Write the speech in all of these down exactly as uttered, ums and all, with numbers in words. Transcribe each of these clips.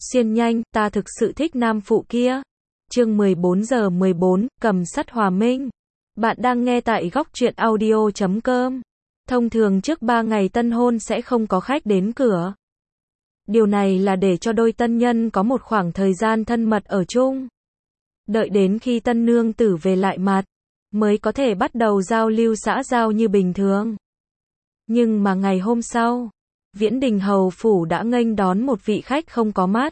Xuyên nhanh, ta thực sự thích nam phụ kia. Chương mười bốn giờ mười bốn, cầm sắt hòa minh. Bạn đang nghe tại góc truyện audio chấm com. Thông thường trước ba ngày tân hôn sẽ không có khách đến cửa. Điều này là để cho đôi tân nhân có một khoảng thời gian thân mật ở chung. Đợi đến khi tân nương tử về lại mặt, mới có thể bắt đầu giao lưu xã giao như bình thường. Nhưng mà ngày hôm sau, Viễn Đình hầu phủ đã nghênh đón một vị khách không có mắt.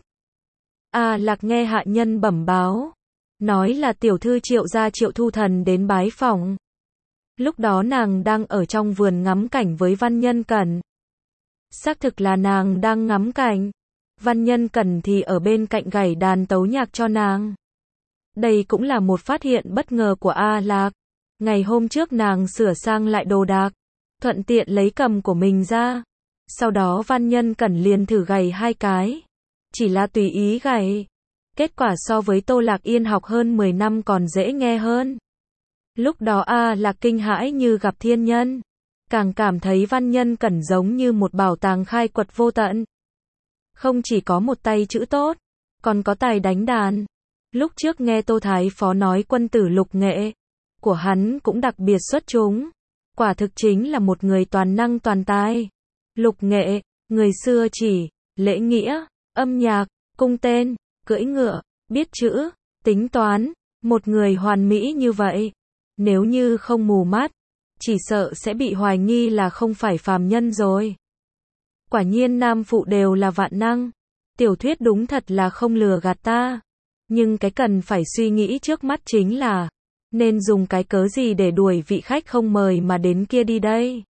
A Lạc nghe hạ nhân bẩm báo, nói là tiểu thư Triệu gia Triệu Thu Thần đến bái phỏng. Lúc đó nàng đang ở trong vườn ngắm cảnh với Văn Nhân Cẩn. Xác thực là nàng đang ngắm cảnh, Văn Nhân Cẩn thì ở bên cạnh gảy đàn tấu nhạc cho nàng. Đây cũng là một phát hiện bất ngờ của A Lạc. Ngày hôm trước nàng sửa sang lại đồ đạc, thuận tiện lấy cầm của mình ra. Sau đó Văn Nhân Cẩn liền thử gảy hai cái. Chỉ là tùy ý gảy. Kết quả so với Tô Lạc Yên học hơn mười năm còn dễ nghe hơn. Lúc đó A Lạc kinh hãi như gặp thiên nhân. Càng cảm thấy Văn Nhân Cẩn giống như một bảo tàng khai quật vô tận. Không chỉ có một tay chữ tốt, còn có tài đánh đàn. Lúc trước nghe Tô Thái Phó nói quân tử lục nghệ của hắn cũng đặc biệt xuất chúng. Quả thực chính là một người toàn năng toàn tài. Lục nghệ, người xưa chỉ lễ nghĩa, âm nhạc, cung tên, cưỡi ngựa, biết chữ, tính toán, một người hoàn mỹ như vậy, nếu như không mù mắt, chỉ sợ sẽ bị hoài nghi là không phải phàm nhân rồi. Quả nhiên nam phụ đều là vạn năng, tiểu thuyết đúng thật là không lừa gạt ta, nhưng cái cần phải suy nghĩ trước mắt chính là, nên dùng cái cớ gì để đuổi vị khách không mời mà đến kia đi đây.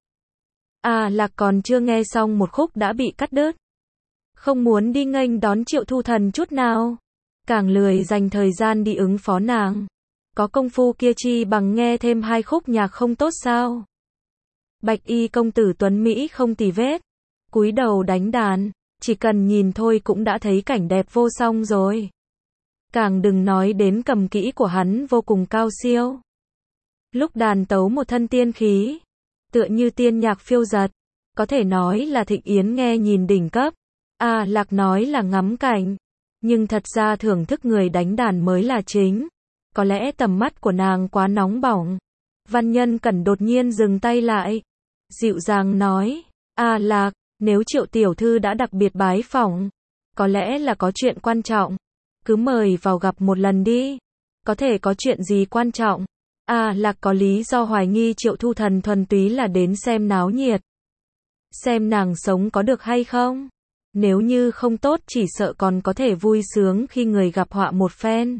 À Lạc còn chưa nghe xong một khúc đã bị cắt đứt. Không muốn đi nghênh đón Triệu Thu Thần chút nào. Càng lười dành thời gian đi ứng phó nàng. Có công phu kia chi bằng nghe thêm hai khúc nhạc không tốt sao. Bạch y công tử tuấn Mỹ không tì vết. Cúi đầu đánh đàn. Chỉ cần nhìn thôi cũng đã thấy cảnh đẹp vô song rồi. Càng đừng nói đến cầm kỹ của hắn vô cùng cao siêu. Lúc đàn tấu một thân tiên khí. Tựa như tiên nhạc phiêu dật, có thể nói là Thịnh Yến nghe nhìn đỉnh cấp. A Lạc nói là ngắm cảnh, nhưng thật ra thưởng thức người đánh đàn mới là chính. Có lẽ tầm mắt của nàng quá nóng bỏng. Văn Nhân Cẩn đột nhiên dừng tay lại, dịu dàng nói, A Lạc, nếu Triệu tiểu thư đã đặc biệt bái phỏng, có lẽ là có chuyện quan trọng, cứ mời vào gặp một lần đi. Có thể có chuyện gì quan trọng? A Lạc có lý do hoài nghi Triệu Thu Thần thuần túy là đến xem náo nhiệt. Xem nàng sống có được hay không? Nếu như không tốt chỉ sợ còn có thể vui sướng khi người gặp họa một phen.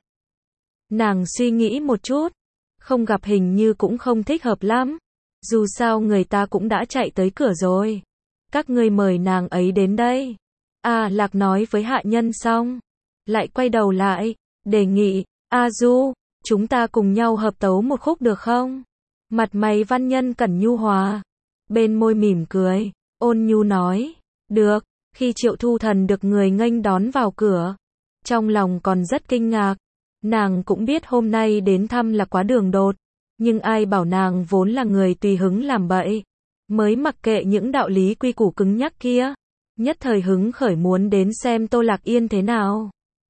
Nàng suy nghĩ một chút, không gặp hình như cũng không thích hợp lắm. Dù sao người ta cũng đã chạy tới cửa rồi. Các ngươi mời nàng ấy đến đây. A Lạc nói với hạ nhân xong, lại quay đầu lại, đề nghị, A Du, chúng ta cùng nhau hợp tấu một khúc được không? Mặt mày Văn Nhân Cẩn nhu hòa, bên môi mỉm cười, ôn nhu nói, được. Khi Triệu Thu Thần được người nghênh đón vào cửa, trong lòng còn rất kinh ngạc. Nàng cũng biết hôm nay đến thăm là quá đường đột, nhưng ai bảo nàng vốn là người tùy hứng làm bậy, mới mặc kệ những đạo lý quy củ cứng nhắc kia, nhất thời hứng khởi muốn đến xem Tô Lạc Yên thế nào.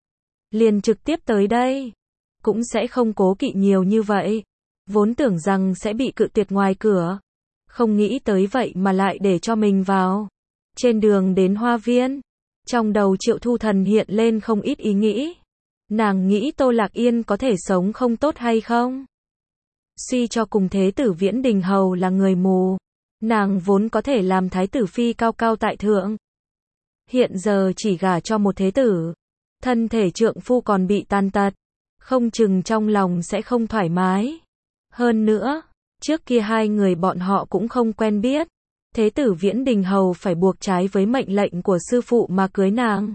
Liền trực tiếp tới đây. Cũng sẽ không cố kỵ nhiều như vậy. Vốn tưởng rằng sẽ bị cự tuyệt ngoài cửa. Không nghĩ tới vậy mà lại để cho mình vào. Trên đường đến hoa viên, trong đầu Triệu Thu Thần hiện lên không ít ý nghĩ. Nàng nghĩ Tô Lạc Yên có thể sống không tốt hay không? Suy cho cùng thế tử Viễn Đình hầu là người mù. Nàng vốn có thể làm thái tử phi cao cao tại thượng. Hiện giờ chỉ gả cho một thế tử. Thân thể trượng phu còn bị tàn tật. Không chừng trong lòng sẽ không thoải mái. Hơn nữa, trước kia hai người bọn họ cũng không quen biết. Thế tử Viễn Đình hầu phải buộc trái với mệnh lệnh của sư phụ mà cưới nàng.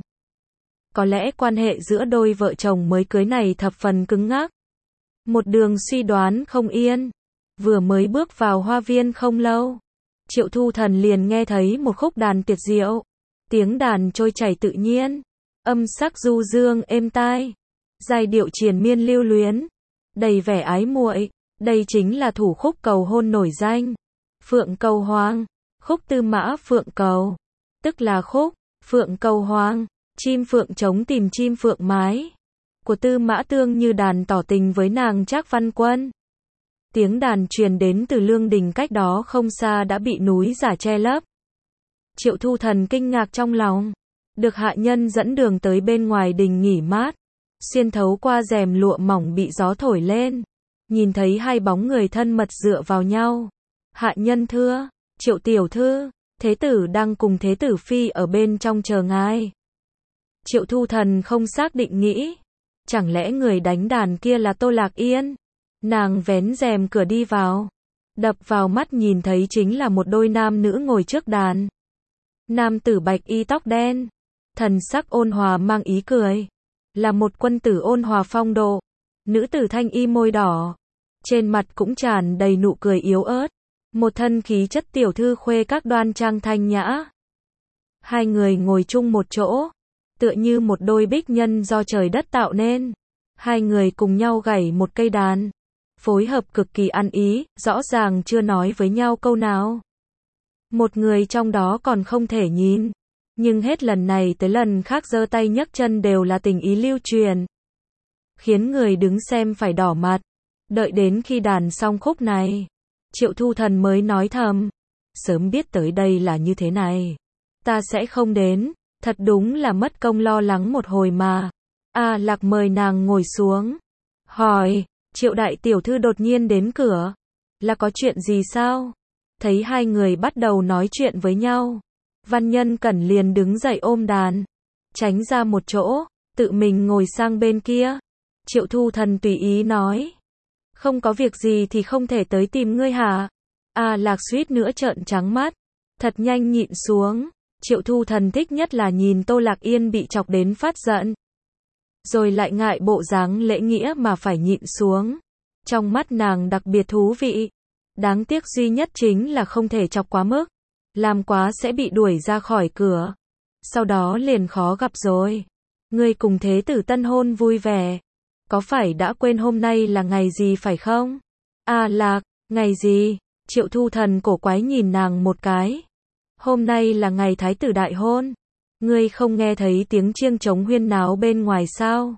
Có lẽ quan hệ giữa đôi vợ chồng mới cưới này thập phần cứng ngắc. Một đường suy đoán không yên. Vừa mới bước vào hoa viên không lâu, Triệu Thu Thần liền nghe thấy một khúc đàn tuyệt diệu. Tiếng đàn trôi chảy tự nhiên, âm sắc du dương êm tai. Giai điệu triền miên lưu luyến, đầy vẻ ái muội. Đây chính là thủ khúc cầu hôn nổi danh, Phượng Cầu Hoang. Khúc Tư Mã Phượng Cầu, tức là khúc Phượng Cầu Hoang, Chim phượng trống tìm chim phượng mái của Tư Mã Tương như đàn tỏ tình với nàng Trác Văn Quân. Tiếng đàn truyền đến từ lương đình cách đó không xa đã bị núi giả che lấp. Triệu Thu Thần kinh ngạc trong lòng, được hạ nhân dẫn đường tới bên ngoài đình nghỉ mát, xuyên thấu qua rèm lụa mỏng bị gió thổi lên, nhìn thấy hai bóng người thân mật dựa vào nhau. Hạ nhân thưa, Triệu tiểu thư, thế tử đang cùng thế tử phi ở bên trong chờ ngài. Triệu Thu Thần không xác định nghĩ, chẳng lẽ người đánh đàn kia là Tô Lạc Yên? Nàng vén rèm cửa đi vào, đập vào mắt nhìn thấy chính là một đôi nam nữ ngồi trước đàn. Nam tử bạch y tóc đen, thần sắc ôn hòa mang ý cười, là một quân tử ôn hòa phong độ. Nữ tử thanh y môi đỏ, trên mặt cũng tràn đầy nụ cười yếu ớt, một thân khí chất tiểu thư khuê các đoan trang thanh nhã. Hai người ngồi chung một chỗ, tựa như một đôi bích nhân do trời đất tạo nên. Hai người cùng nhau gảy một cây đàn, phối hợp cực kỳ ăn ý, rõ ràng chưa nói với nhau câu nào. Một người trong đó còn không thể nhìn, nhưng hết lần này tới lần khác giơ tay nhấc chân đều là tình ý lưu truyền, khiến người đứng xem phải đỏ mặt. Đợi đến khi đàn xong khúc này, Triệu Thu Thần mới nói thầm, sớm biết tới đây là như thế này, ta sẽ không đến, thật đúng là mất công lo lắng một hồi mà. A Lạc mời nàng ngồi xuống, hỏi, Triệu đại tiểu thư đột nhiên đến cửa, là có chuyện gì sao? Thấy hai người bắt đầu nói chuyện với nhau, Văn Nhân Cẩn liền đứng dậy ôm đàn, tránh ra một chỗ, tự mình ngồi sang bên kia. Triệu Thu Thần tùy ý nói, không có việc gì thì không thể tới tìm ngươi hả? A Lạc suýt nữa trợn trắng mắt, thật nhanh nhịn xuống. Triệu Thu Thần thích nhất là nhìn Tô Lạc Yên bị chọc đến phát giận, rồi lại ngại bộ dáng lễ nghĩa mà phải nhịn xuống. Trong mắt nàng đặc biệt thú vị, đáng tiếc duy nhất chính là không thể chọc quá mức, làm quá sẽ bị đuổi ra khỏi cửa, sau đó liền khó gặp rồi. Ngươi cùng thế tử tân hôn vui vẻ, có phải đã quên hôm nay là ngày gì phải không? A Lạc, ngày gì? Triệu Thu Thần cổ quái nhìn nàng một cái. Hôm nay là ngày thái tử đại hôn. Ngươi không nghe thấy tiếng chiêng trống huyên náo bên ngoài sao?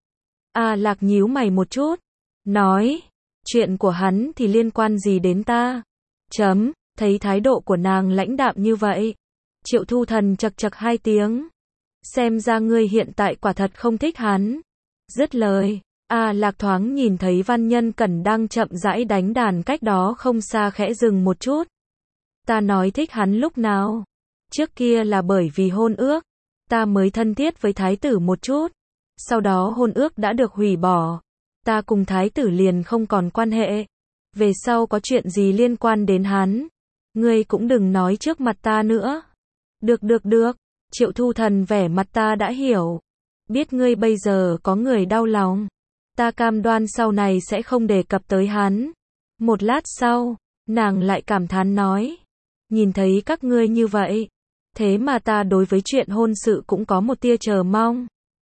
A Lạc nhíu mày một chút, nói, chuyện của hắn thì liên quan gì đến ta? Chấm, thấy thái độ của nàng lãnh đạm như vậy. Triệu Thu Thần chậc chậc hai tiếng. Xem ra ngươi hiện tại quả thật không thích hắn. Dứt lời, A Lạc thoáng nhìn thấy Văn Nhân Cẩn đang chậm rãi đánh đàn cách đó không xa khẽ dừng một chút. Ta nói thích hắn lúc nào? Trước kia là bởi vì hôn ước, ta mới thân thiết với thái tử một chút. Sau đó hôn ước đã được hủy bỏ, ta cùng thái tử liền không còn quan hệ. Về sau có chuyện gì liên quan đến hắn, ngươi cũng đừng nói trước mặt ta nữa. Được được được, Triệu Thu Thần vẻ mặt ta đã hiểu. Biết ngươi bây giờ có người đau lòng, ta cam đoan sau này sẽ không đề cập tới hắn. Một lát sau, nàng lại cảm thán nói, nhìn thấy các ngươi như vậy, thế mà ta đối với chuyện hôn sự cũng có một tia chờ mong.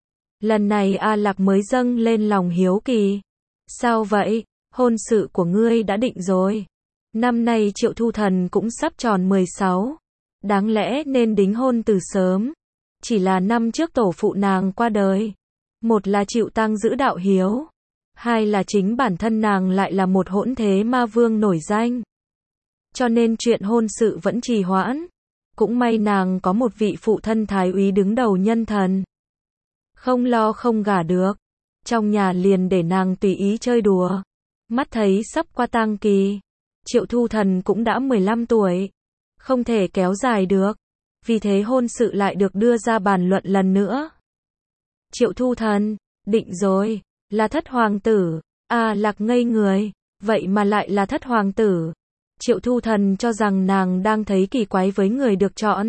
Lần này A Lạc mới dâng lên lòng hiếu kỳ. Sao vậy, hôn sự của ngươi đã định rồi? Năm nay Triệu Thu Thần cũng sắp tròn mười sáu, đáng lẽ nên đính hôn từ sớm. Chỉ là năm trước tổ phụ nàng qua đời. Một là chịu tang giữ đạo hiếu, hai là chính bản thân nàng lại là một hỗn thế ma vương nổi danh. Cho nên chuyện hôn sự vẫn trì hoãn. Cũng may nàng có một vị phụ thân thái úy đứng đầu nhân thần, không lo không gả được, trong nhà liền để nàng tùy ý chơi đùa. Mắt thấy sắp qua tang kỳ, Triệu Thu Thần cũng đã mười lăm tuổi, không thể kéo dài được, vì thế hôn sự lại được đưa ra bàn luận lần nữa. Triệu Thu Thần, định rồi, là thất hoàng tử. A Lạc ngây người, vậy mà lại là thất hoàng tử. Triệu Thu Thần cho rằng nàng đang thấy kỳ quái với người được chọn,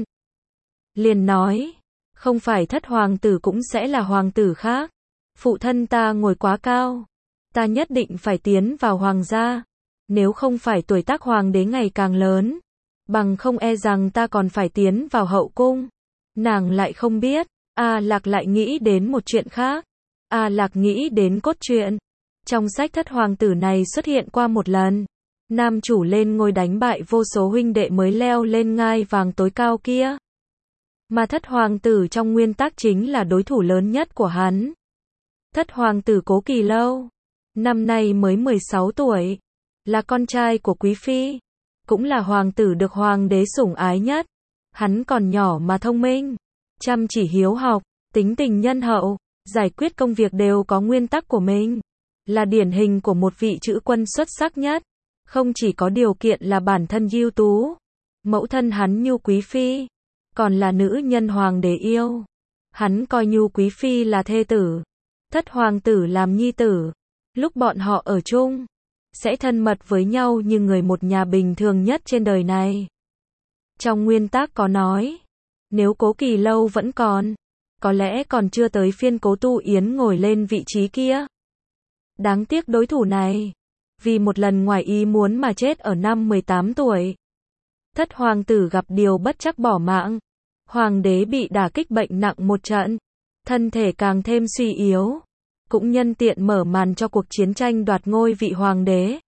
liền nói, không phải thất hoàng tử cũng sẽ là hoàng tử khác. Phụ thân ta ngồi quá cao, ta nhất định phải tiến vào hoàng gia, nếu không phải tuổi tác hoàng đế ngày càng lớn, bằng không e rằng ta còn phải tiến vào hậu cung. Nàng lại không biết, A Lạc lại nghĩ đến một chuyện khác. A Lạc nghĩ đến cốt truyện. Trong sách thất hoàng tử này xuất hiện qua một lần. Nam chủ lên ngôi đánh bại vô số huynh đệ mới leo lên ngai vàng tối cao kia. Mà thất hoàng tử trong nguyên tắc chính là đối thủ lớn nhất của hắn. Thất hoàng tử Cố Kỳ Lâu, năm nay mới mười sáu tuổi, là con trai của quý phi, cũng là hoàng tử được hoàng đế sủng ái nhất. Hắn còn nhỏ mà thông minh, chăm chỉ hiếu học, tính tình nhân hậu, giải quyết công việc đều có nguyên tắc của mình, là điển hình của một vị chữ quân xuất sắc nhất. Không chỉ có điều kiện là bản thân ưu tú, mẫu thân hắn Nhu quý phi, còn là nữ nhân hoàng đế yêu. Hắn coi Nhu quý phi là thê tử, thất hoàng tử làm nhi tử. Lúc bọn họ ở chung, sẽ thân mật với nhau như người một nhà bình thường nhất trên đời này. Trong nguyên tắc có nói, nếu Cố Kỳ Lâu vẫn còn, có lẽ còn chưa tới phiên Cố Tu Yến ngồi lên vị trí kia. Đáng tiếc đối thủ này, vì một lần ngoài ý muốn mà chết ở năm mười tám tuổi. Thất hoàng tử gặp điều bất trắc bỏ mạng. Hoàng đế bị đả kích bệnh nặng một trận, thân thể càng thêm suy yếu, cũng nhân tiện mở màn cho cuộc chiến tranh đoạt ngôi vị hoàng đế.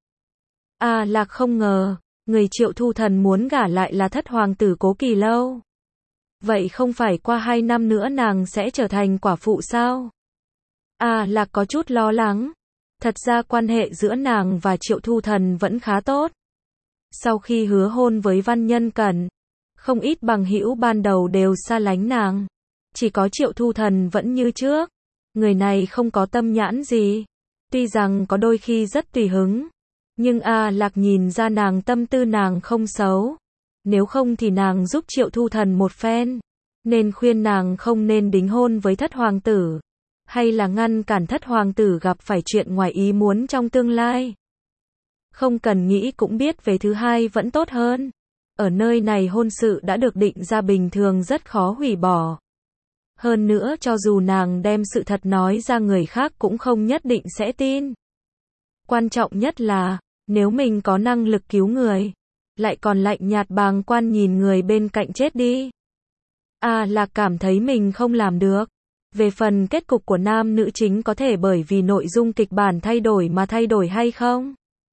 A Lạc không ngờ, người Triệu Thu Thần muốn gả lại là thất hoàng tử Cố Kỳ Lâu. Vậy không phải qua hai năm nữa nàng sẽ trở thành quả phụ sao? A Lạc có chút lo lắng. Thật ra quan hệ giữa nàng và Triệu Thu Thần vẫn khá tốt. Sau khi hứa hôn với Văn Nhân Cẩn, không ít bằng hữu ban đầu đều xa lánh nàng. Chỉ có Triệu Thu Thần vẫn như trước. Người này không có tâm nhãn gì. Tuy rằng có đôi khi rất tùy hứng, nhưng A Lạc nhìn ra nàng tâm tư nàng không xấu. Nếu không thì nàng giúp Triệu Thu Thần một phen, nên khuyên nàng không nên đính hôn với thất hoàng tử, hay là ngăn cản thất hoàng tử gặp phải chuyện ngoài ý muốn trong tương lai. Không cần nghĩ cũng biết về thứ hai vẫn tốt hơn. Ở nơi này hôn sự đã được định ra bình thường rất khó hủy bỏ. Hơn nữa cho dù nàng đem sự thật nói ra người khác cũng không nhất định sẽ tin. Quan trọng nhất là, nếu mình có năng lực cứu người, lại còn lạnh nhạt bàng quan nhìn người bên cạnh chết đi. A Lạc cảm thấy mình không làm được. Về phần kết cục của nam nữ chính có thể bởi vì nội dung kịch bản thay đổi mà thay đổi hay không,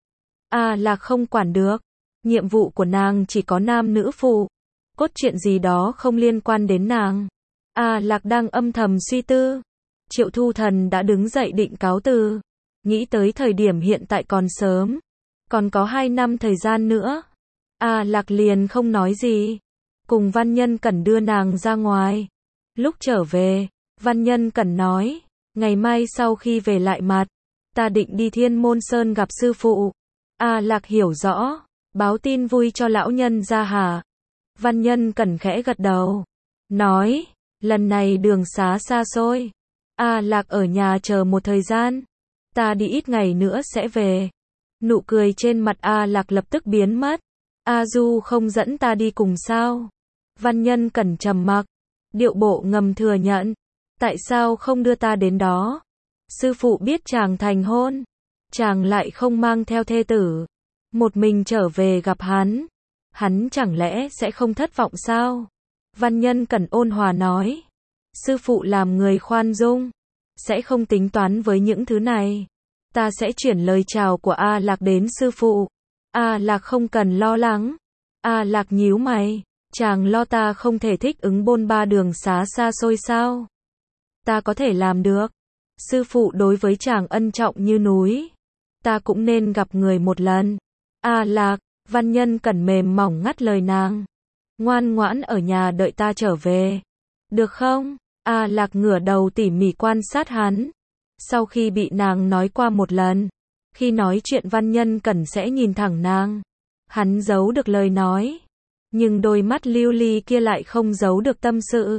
A Lạc không quản được. Nhiệm vụ của nàng chỉ có nam nữ phụ, cốt truyện gì đó không liên quan đến nàng. A Lạc đang âm thầm suy tư. Triệu Thu Thần đã đứng dậy định cáo từ. Nghĩ tới thời điểm hiện tại còn sớm, còn có hai năm thời gian nữa. A Lạc liền không nói gì, cùng Văn Nhân Cẩn đưa nàng ra ngoài. Lúc trở về, Văn Nhân Cẩn nói, ngày mai sau khi về lại mặt, ta định đi Thiên Môn Sơn gặp sư phụ. A Lạc hiểu rõ, báo tin vui cho lão nhân ra hả? Văn Nhân Cẩn khẽ gật đầu, nói, lần này đường xá xa xôi, A Lạc ở nhà chờ một thời gian, ta đi ít ngày nữa sẽ về. Nụ cười trên mặt A Lạc lập tức biến mất. A Du không dẫn ta đi cùng sao? Văn Nhân Cẩn trầm mặc, điệu bộ ngầm thừa nhận, tại sao không đưa ta đến đó? Sư phụ biết chàng thành hôn, chàng lại không mang theo thê tử, một mình trở về gặp hắn, hắn chẳng lẽ sẽ không thất vọng sao? Văn Nhân Cẩn ôn hòa nói, sư phụ làm người khoan dung, sẽ không tính toán với những thứ này. Ta sẽ chuyển lời chào của A Lạc đến sư phụ. A Lạc không cần lo lắng. A Lạc nhíu mày, chàng lo ta không thể thích ứng bôn ba đường xá xa xôi sao? Ta có thể làm được. Sư phụ đối với chàng ân trọng như núi, ta cũng nên gặp người một lần. A Lạc, Văn Nhân Cẩn mềm mỏng ngắt lời nàng, ngoan ngoãn ở nhà đợi ta trở về, được không? A Lạc ngửa đầu tỉ mỉ quan sát hắn. Sau khi bị nàng nói qua một lần, khi nói chuyện Văn Nhân Cẩn sẽ nhìn thẳng nàng, hắn giấu được lời nói, nhưng đôi mắt lưu ly kia lại không giấu được tâm sự.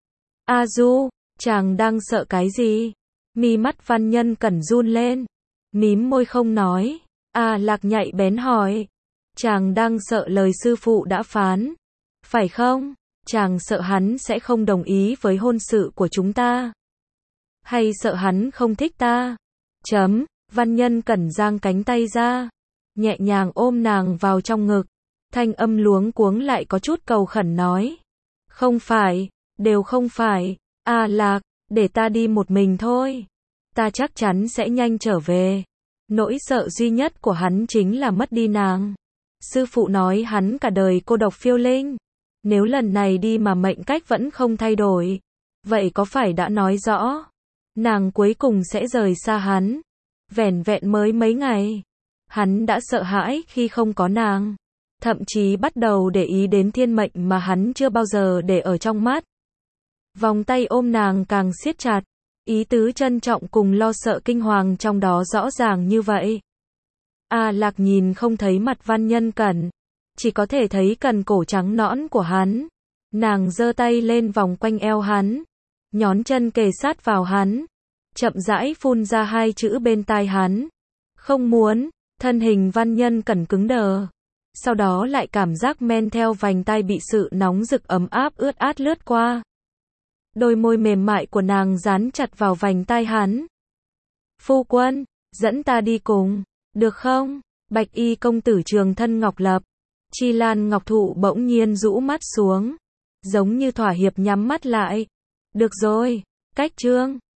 A Du, chàng đang sợ cái gì? Mi mắt Văn Nhân Cẩn run lên, mím môi không nói. A Lạc nhạy bén hỏi, chàng đang sợ lời sư phụ đã phán, phải không? Chàng sợ hắn sẽ không đồng ý với hôn sự của chúng ta, hay sợ hắn không thích ta? Chấm. Văn Nhân Cẩn giang cánh tay ra, nhẹ nhàng ôm nàng vào trong ngực, thanh âm luống cuống lại có chút cầu khẩn nói, không phải, đều không phải. A Lạc, để ta đi một mình thôi, ta chắc chắn sẽ nhanh trở về. Nỗi sợ duy nhất của hắn chính là mất đi nàng. Sư phụ nói hắn cả đời cô độc phiêu linh, Nếu lần này đi mà mệnh cách vẫn không thay đổi, vậy có phải đã nói rõ, nàng cuối cùng sẽ rời xa hắn. Vẻn vẹn mới mấy ngày, hắn đã sợ hãi khi không có nàng. Thậm chí bắt đầu để ý đến thiên mệnh mà hắn chưa bao giờ để ở trong mắt. Vòng tay ôm nàng càng siết chặt, ý tứ trân trọng cùng lo sợ kinh hoàng trong đó rõ ràng như vậy. A Lạc nhìn không thấy mặt Văn Nhân Cẩn, chỉ có thể thấy cần cổ trắng nõn của hắn. Nàng giơ tay lên vòng quanh eo hắn, nhón chân kề sát vào hắn, chậm rãi phun ra hai chữ bên tai hắn. Không muốn. Thân hình Văn Nhân Cẩn cứng đờ. Sau đó lại cảm giác men theo vành tai bị sự nóng rực ấm áp ướt át lướt qua. Đôi môi mềm mại của nàng dán chặt vào vành tai hắn. Phu quân, dẫn ta đi cùng, được không? Bạch y công tử Trường Thân Ngọc Lập. Chi Lan Ngọc Thụ bỗng nhiên rũ mắt xuống, giống như thỏa hiệp nhắm mắt lại. Được rồi, cách chương.